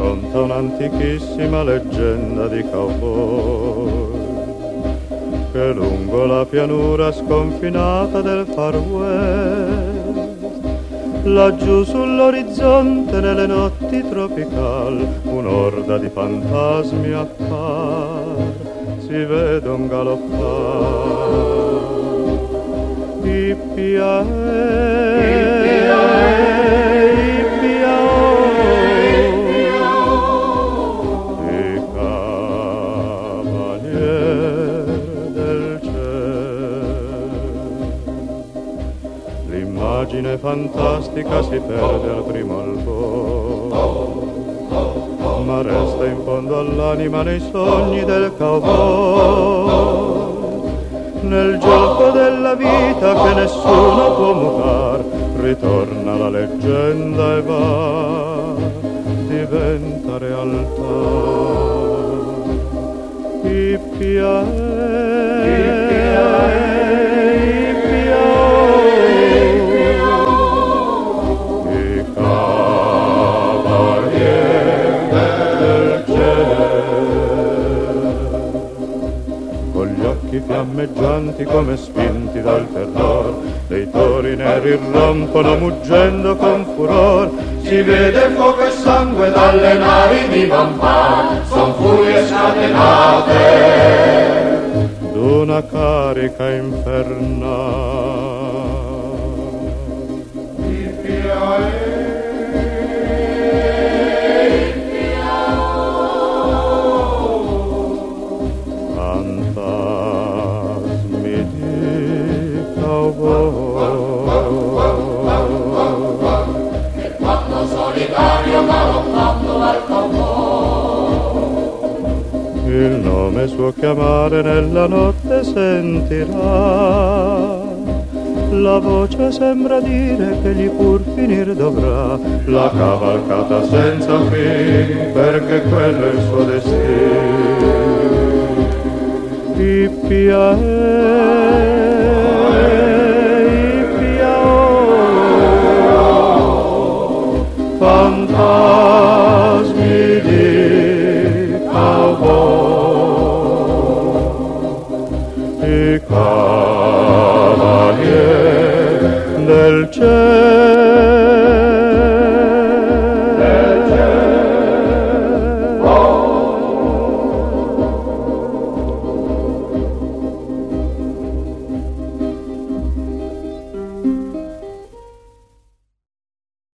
racconta un'antichissima leggenda di cowboy che lungo la pianura sconfinata del Far West, laggiù sull'orizzonte nelle notti tropical, un'orda di fantasmi appar, si vedon galoppar. L'immagine fantastica si perde al primo albor, ma resta in fondo all'anima nei sogni del cowboy. Nel gioco della vita che nessuno può mutar, ritorna la leggenda e va, diventa realtà. Fiammeggianti come spinti dal terror, dei tori neri irrompono muggendo con furor. Si vede fuoco e sangue dalle navi di vampar, son furie scatenate d'una carica infernale. E quando solitario galoppando al cowboy, il nome suo chiamare nella notte sentirà, la voce sembra dire che gli pur finir dovrà la cavalcata senza fin, perché quello è il suo destino. Fantasmi di cowboy, i cavalieri del cielo.